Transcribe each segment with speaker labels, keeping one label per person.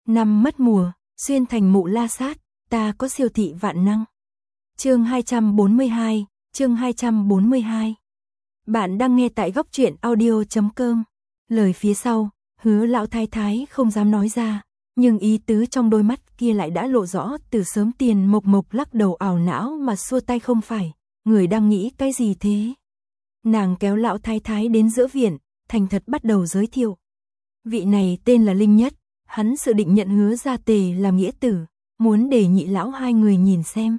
Speaker 1: Năm mất mùa, xuyên thành mụ la sát, ta có siêu thị vạn năng. Chương 242, chương 242. Bạn đang nghe tại góc truyện audio.com. Lời phía sau, Hứa lão thái thái không dám nói ra, nhưng ý tứ trong đôi mắt kia lại đã lộ rõ từ sớm. Tiền Mộc Mộc lắc đầu ảo não mà xua tay, không phải, người đang nghĩ cái gì thế? Nàng kéo lão thái thái đến giữa viện, thành thật bắt đầu giới thiệu. Vị này tên là Linh Nhất, hắn dự định nhận Hứa gia tề làm nghĩa tử, muốn để nhị lão hai người nhìn xem.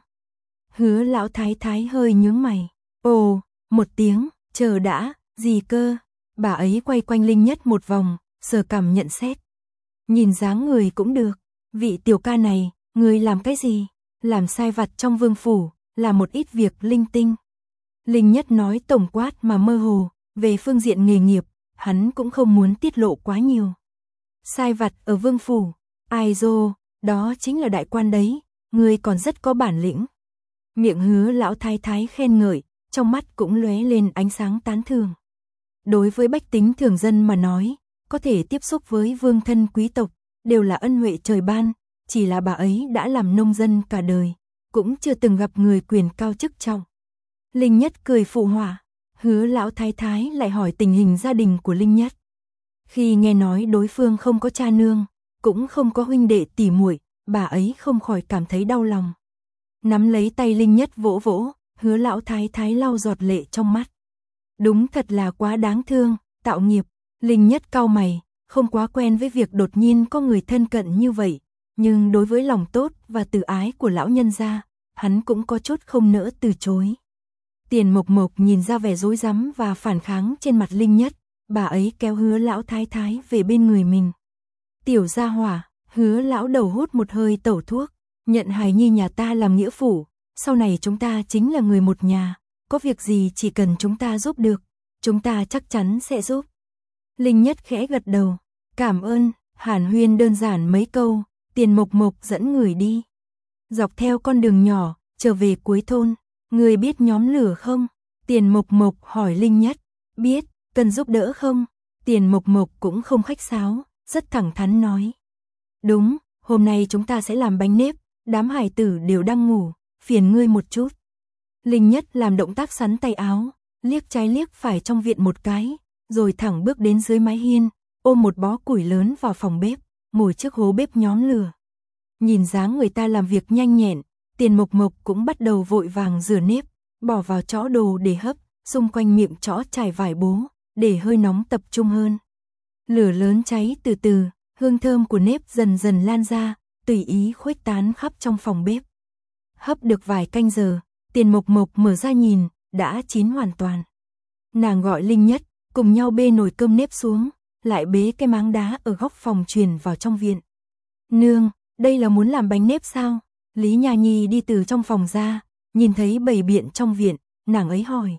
Speaker 1: Hứa lão thái thái hơi nhướng mày. Ồ, một tiếng, chờ đã, gì cơ? Bà ấy quay quanh Linh Nhất một vòng, sờ cằm nhận xét. Nhìn dáng người cũng được, vị tiểu ca này, người làm cái gì? Làm sai vặt trong vương phủ, làm một ít việc linh tinh. Linh Nhất nói tổng quát mà mơ hồ, về phương diện nghề nghiệp, hắn cũng không muốn tiết lộ quá nhiều. Sai vặt ở vương phủ, ai dô, đó chính là đại quan đấy, người còn rất có bản lĩnh. Miệng Hứa lão thái thái khen ngợi, trong mắt cũng lóe lên ánh sáng tán thưởng. Đối với bách tính thường dân mà nói, có thể tiếp xúc với vương thân quý tộc, đều là ân huệ trời ban, chỉ là bà ấy đã làm nông dân cả đời, cũng chưa từng gặp người quyền cao chức trọng. Linh Nhất cười phụ họa, Hứa lão thái thái lại hỏi tình hình gia đình của Linh Nhất. Khi nghe nói đối phương không có cha nương, cũng không có huynh đệ tỷ muội, bà ấy không khỏi cảm thấy đau lòng. Nắm lấy tay Linh Nhất vỗ vỗ, Hứa lão thái thái lau giọt lệ trong mắt. Đúng thật là quá đáng thương, tạo nghiệp. Linh Nhất cau mày, không quá quen với việc đột nhiên có người thân cận như vậy, nhưng đối với lòng tốt và từ ái của lão nhân gia, hắn cũng có chút không nỡ từ chối. Tiền Mộc Mộc nhìn ra vẻ rối rắm và phản kháng trên mặt Linh Nhất, bà ấy kéo Hứa lão thái thái về bên người mình. Tiểu gia hỏa, Hứa lão đầu hút một hơi tẩu thuốc, nhận hài nhi nhà ta làm nghĩa phụ, sau này chúng ta chính là người một nhà, có việc gì chỉ cần chúng ta giúp được, chúng ta chắc chắn sẽ giúp. Linh Nhất khẽ gật đầu, cảm ơn, hàn huyên đơn giản mấy câu, Tiền Mộc Mộc dẫn người đi. Dọc theo con đường nhỏ, trở về cuối thôn, người biết nhóm lửa không? Tiền Mộc Mộc hỏi Linh Nhất, biết, cần giúp đỡ không? Tiền Mộc Mộc cũng không khách sáo, rất thẳng thắn nói. Đúng, hôm nay chúng ta sẽ làm bánh nếp, đám hải tử đều đang ngủ, phiền ngươi một chút. Linh Nhất làm động tác sắn tay áo, liếc trái liếc phải trong viện một cái, rồi thẳng bước đến dưới mái hiên, ôm một bó củi lớn vào phòng bếp, ngồi trước hố bếp nhóm lửa. Nhìn dáng người ta làm việc nhanh nhẹn, Tiền Mộc Mộc cũng bắt đầu vội vàng rửa nếp, bỏ vào chõ đồ để hấp, xung quanh miệng chõ trải vải bố, để hơi nóng tập trung hơn. Lửa lớn cháy từ từ, hương thơm của nếp dần dần lan ra, tùy ý khuếch tán khắp trong phòng bếp. Hấp được vài canh giờ, Tiền Mộc Mộc mở ra nhìn, đã chín hoàn toàn. Nàng gọi Linh Nhất, cùng nhau bê nồi cơm nếp xuống, lại bế cái máng đá ở góc phòng truyền vào trong viện. Nương, đây là muốn làm bánh nếp sao? Lý Nha Nhi đi từ trong phòng ra, nhìn thấy bầy biện trong viện, nàng ấy hỏi.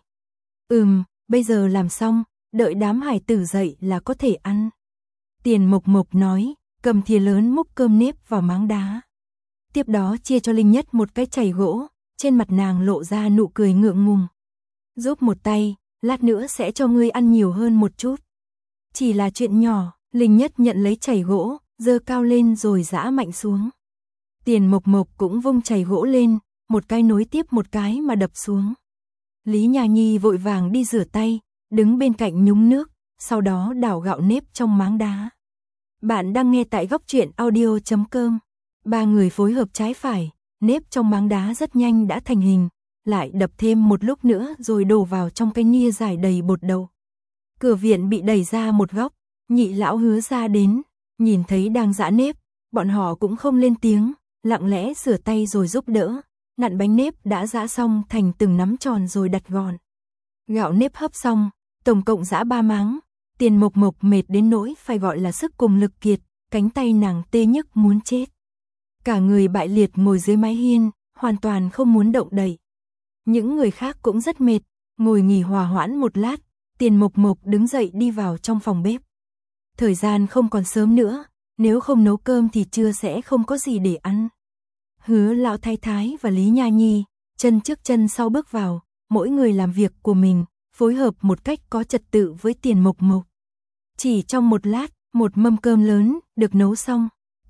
Speaker 1: Bây giờ làm xong, đợi đám hải tử dậy là có thể ăn. Tiền Mộc Mộc nói, cầm thìa lớn múc cơm nếp vào máng đá. Tiếp đó chia cho Linh Nhất một cái chày gỗ, trên mặt nàng lộ ra nụ cười ngượng ngùng. Giúp một tay, lát nữa sẽ cho ngươi ăn nhiều hơn một chút. Chỉ là chuyện nhỏ, Linh Nhất nhận lấy chày gỗ, giơ cao lên rồi giã mạnh xuống. Tiền Mộc Mộc cũng vung chày gỗ lên, một cái nối tiếp một cái mà đập xuống. Lý Nha Nhi vội vàng đi rửa tay, đứng bên cạnh nhúng nước, sau đó đảo gạo nếp trong máng đá. Bạn đang nghe tại góc truyện audio.com. Ba người phối hợp trái phải, nếp trong máng đá rất nhanh đã thành hình, lại đập thêm một lúc nữa rồi đổ vào trong cái nia giải đầy bột đậu. Cửa viện bị đẩy ra một góc, nhị lão Hứa ra đến, nhìn thấy đang giã nếp, bọn họ cũng không lên tiếng, lặng lẽ rửa tay rồi giúp đỡ, nặn bánh nếp đã giã xong thành từng nắm tròn rồi đặt gọn. Gạo nếp hấp xong, tổng cộng giã 3 máng, Tiền Mộc Mộc mệt đến nỗi phải gọi là sức cùng lực kiệt, cánh tay nàng tê nhức muốn chết. Cả người bại liệt ngồi dưới mái hiên, hoàn toàn không muốn động đậy. Những người khác cũng rất mệt, ngồi nghỉ hòa hoãn một lát, Tiền Mộc Mộc đứng dậy đi vào trong phòng bếp. Thời gian không còn sớm nữa, nếu không nấu cơm thì trưa sẽ không có gì để ăn. Hứa lão thái thái và Lý Nha Nhi, chân trước chân sau bước vào, mỗi người làm việc của mình, phối hợp một cách có trật tự với Tiền Mộc Mộc. Chỉ trong một lát, một mâm cơm lớn được nấu xong,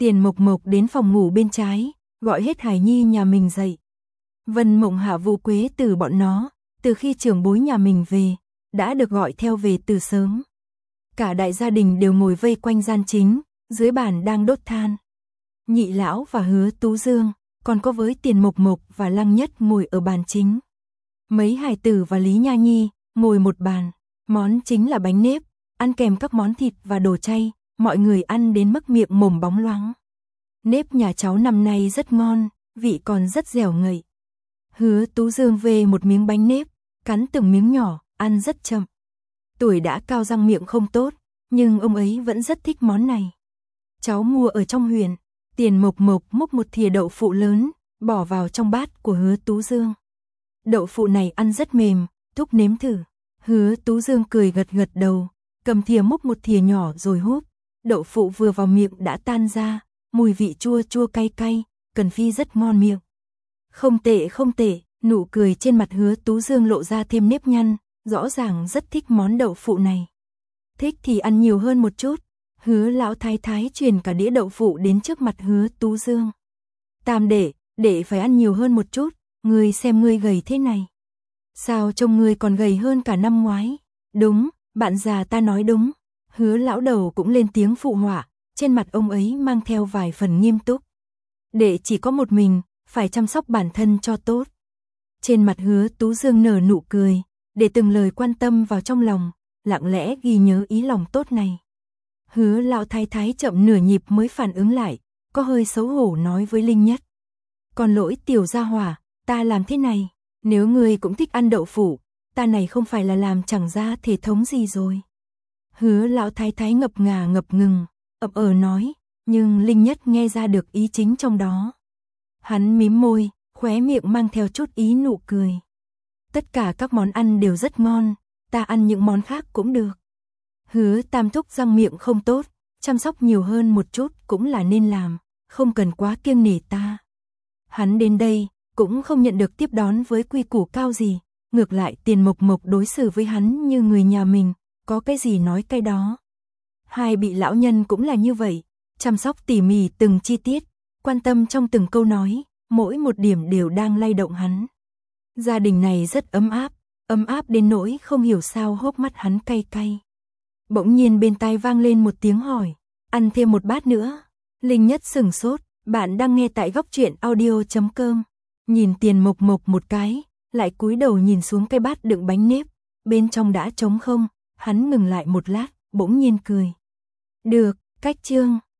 Speaker 1: Tiền Mộc Mộc đến phòng ngủ bên trái, gọi hết Hải Nhi nhà mình dậy. Vân Mộng Hạ Vũ Quế từ bọn nó, từ khi trưởng bối nhà mình về, đã được gọi theo về từ sớm. Cả đại gia đình đều ngồi vây quanh gian chính, dưới bàn đang đốt than. Nhị lão và Hứa Tú Dương, còn có với Tiền Mộc Mộc và Lăng Nhất ngồi ở bàn chính. Mấy hài tử và Lý Nha Nhi ngồi một bàn, món chính là bánh nếp, ăn kèm các món thịt và đồ chay, mọi người ăn đến mức miệng mồm bóng loáng. Nếp nhà cháu năm nay rất ngon, vị còn rất dẻo ngậy. Hứa Tú Dương về một miếng bánh nếp, cắn từng miếng nhỏ, ăn rất chậm. Tuổi đã cao răng miệng không tốt, nhưng ông ấy vẫn rất thích món này. Cháu mua ở trong huyện. Tiền Mộc Mộc múc một thìa đậu phụ lớn, bỏ vào trong bát của Hứa Tú Dương. Đậu phụ này ăn rất mềm, thúc nếm thử. Hứa Tú Dương cười gật gật đầu, cầm thìa múc một thìa nhỏ rồi húp. Đậu phụ vừa vào miệng đã tan ra, mùi vị chua chua cay cay, Cần Phi rất ngon miệng. Không tệ không tệ, nụ cười trên mặt Hứa Tú Dương lộ ra thêm nếp nhăn, rõ ràng rất thích món đậu phụ này. Thích thì ăn nhiều hơn một chút. Hứa lão thái thái truyền cả đĩa đậu phụ đến trước mặt Hứa Tú Dương. Tam đệ phải ăn nhiều hơn một chút, ngươi xem ngươi gầy thế này. Sao trông ngươi còn gầy hơn cả năm ngoái? Đúng, bạn già ta nói đúng. Hứa lão đầu cũng lên tiếng phụ họa, trên mặt ông ấy mang theo vài phần nghiêm túc. Đệ chỉ có một mình, phải chăm sóc bản thân cho tốt. Trên mặt Hứa Tú Dương nở nụ cười, để từng lời quan tâm vào trong lòng, lặng lẽ ghi nhớ ý lòng tốt này. Hứa lão thái thái chậm nửa nhịp mới phản ứng lại, có hơi xấu hổ nói với Linh Nhất. Còn lỗi tiểu gia hỏa, ta làm thế này, nếu ngươi cũng thích ăn đậu phụ, ta này không phải là làm chẳng ra thể thống gì rồi. Hứa lão thái thái ngập ngừng, ậm nói, nhưng Linh Nhất nghe ra được ý chính trong đó. Hắn mím môi, khóe miệng mang theo chút ý nụ cười. Tất cả các món ăn đều rất ngon, ta ăn những món khác cũng được. Hứa Tam Thúc răng miệng không tốt, chăm sóc nhiều hơn một chút cũng là nên làm, không cần quá kiêng nể ta. Hắn đến đây, cũng không nhận được tiếp đón với quy củ cao gì, ngược lại Tiền Mộc Mộc đối xử với hắn như người nhà mình, có cái gì nói cái đó. Hai vị lão nhân cũng là như vậy, chăm sóc tỉ mỉ từng chi tiết, quan tâm trong từng câu nói, mỗi một điểm đều đang lay động hắn. Gia đình này rất ấm áp đến nỗi không hiểu sao hốc mắt hắn cay cay. Bỗng nhiên bên tai vang lên một tiếng hỏi, ăn thêm một bát nữa. Linh Nhất sửng sốt, bạn đang nghe tại Góc Truyện Audio.com. Nhìn Tiền Mộc Mộc một cái, lại cúi đầu nhìn xuống cái bát đựng bánh nếp, bên trong đã trống không, hắn ngừng lại một lát, bỗng nhiên cười. Được, cách chương.